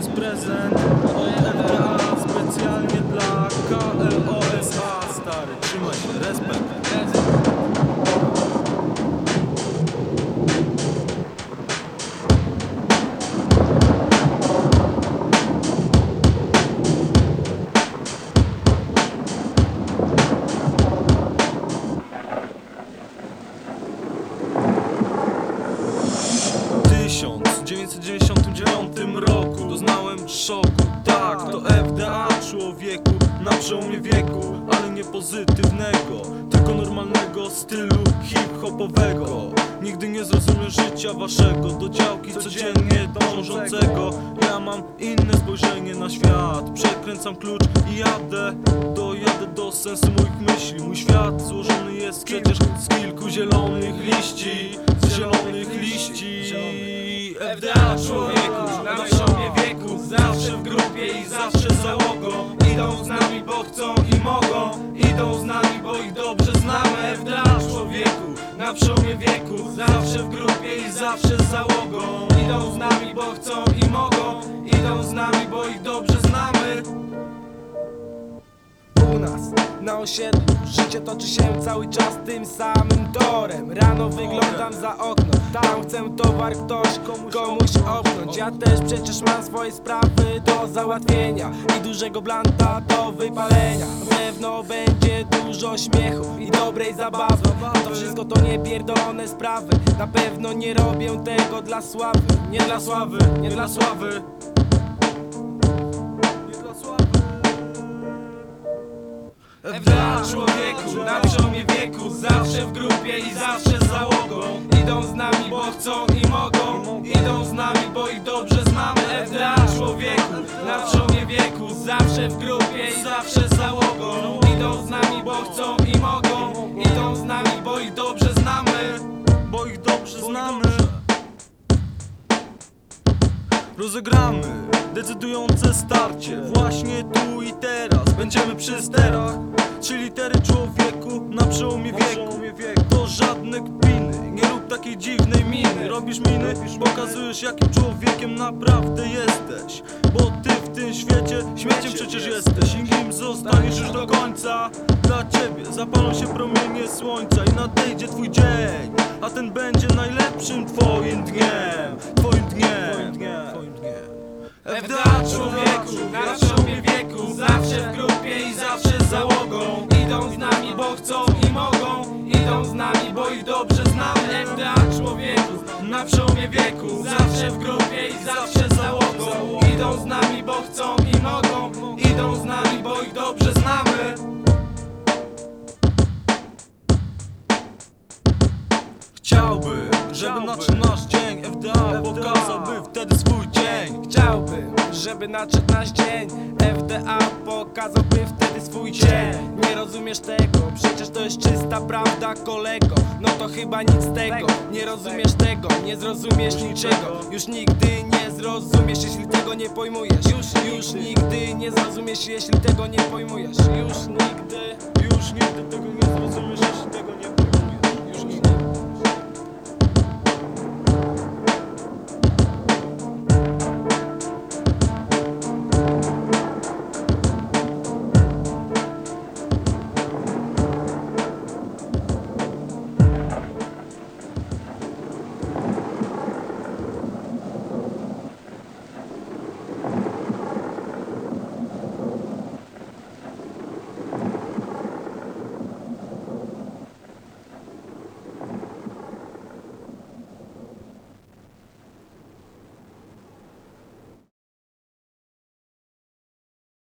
jest prezent od FDA specjalnie dla KLOSA. Stary, trzymaj się, respekt. W 1999 roku doznałem szoku. Tak, to FDA, człowieku, na przełomie wieku, ale nie pozytywnego, tylko normalnego stylu hip-hopowego. Nigdy nie zrozumiem życia waszego, do działki codziennie dążącego. Ja mam inne spojrzenie na świat, przekręcam klucz i jadę do sensu moich myśli. Mój świat złożony jest przecież z kilku zielonych liści, FDA, człowieku, na przełomie wieku, zawsze w grupie i zawsze z załogą. Idą z nami, bo chcą i mogą, idą z nami, bo ich dobrze znamy. FDA, człowieku, na przełomie wieku, zawsze w grupie i zawsze z załogą. Idą z nami, bo chcą i mogą, idą z nami, bo ich dobrze znamy. U nas, na osiedlu, życie toczy się cały czas tym samym torem. Rano wyglądam za okno, tam chcę towar ktoś komuś opnąć. Ja też przecież mam swoje sprawy do załatwienia i dużego blanta do wypalenia. Na pewno będzie dużo śmiechu i dobrej zabawy. To wszystko to nie pierdolone sprawy. Na pewno nie robię tego dla sławy. Nie dla sławy, nie dla sławy. FDA, człowieku, na przełomie wieku, zawsze w grupie i zawsze z załogą. Idą z nami, bo chcą i mogą, idą z nami, bo ich dobrze znamy. FDA, człowieku, na przełomie wieku, zawsze w grupie i zawsze z załogą. Idą z nami, bo chcą i mogą, idą z nami, bo ich dobrze znamy. Bo ich dobrze znamy. Rozegramy decydujące starcie właśnie tu i teraz. Będziemy przy sterach. 3 litery, człowieku, na przełomie wieku. To żadne kpiny, nie rób takiej dziwnej miny. Robisz miny, pokazujesz jakim człowiekiem naprawdę jesteś. Bo ty w tym świecie śmieciem przecież jesteś. I nim zostaniesz już do końca. Dla ciebie zapalą się promienie słońca i nadejdzie twój dzień, a ten będzie najlepszym twoim dniem. FDA, człowieku, na przełomie wieku, zawsze w grupie i zawsze z załogą. Idą z nami, bo chcą i mogą, idą z nami, bo ich dobrze znamy. FDA, człowieku, na przełomie wieku, zawsze w grupie i zawsze z załogą. Idą z nami, bo chcą i mogą, idą z nami, bo ich dobrze znamy. Chciałbym, żeby nadszedł nasz dzień, FDA pokazałby wtedy swój dzień. Chciałbym, żeby nadszedł nasz dzień, FDA pokazałby wtedy swój dzień. Nie rozumiesz tego, przecież to jest czysta prawda, kolego. No to chyba nic z tego, nie rozumiesz tego, nie zrozumiesz niczego. Już nigdy nie zrozumiesz, jeśli tego nie pojmujesz. Już nigdy nie zrozumiesz, jeśli tego nie pojmujesz. Już nigdy.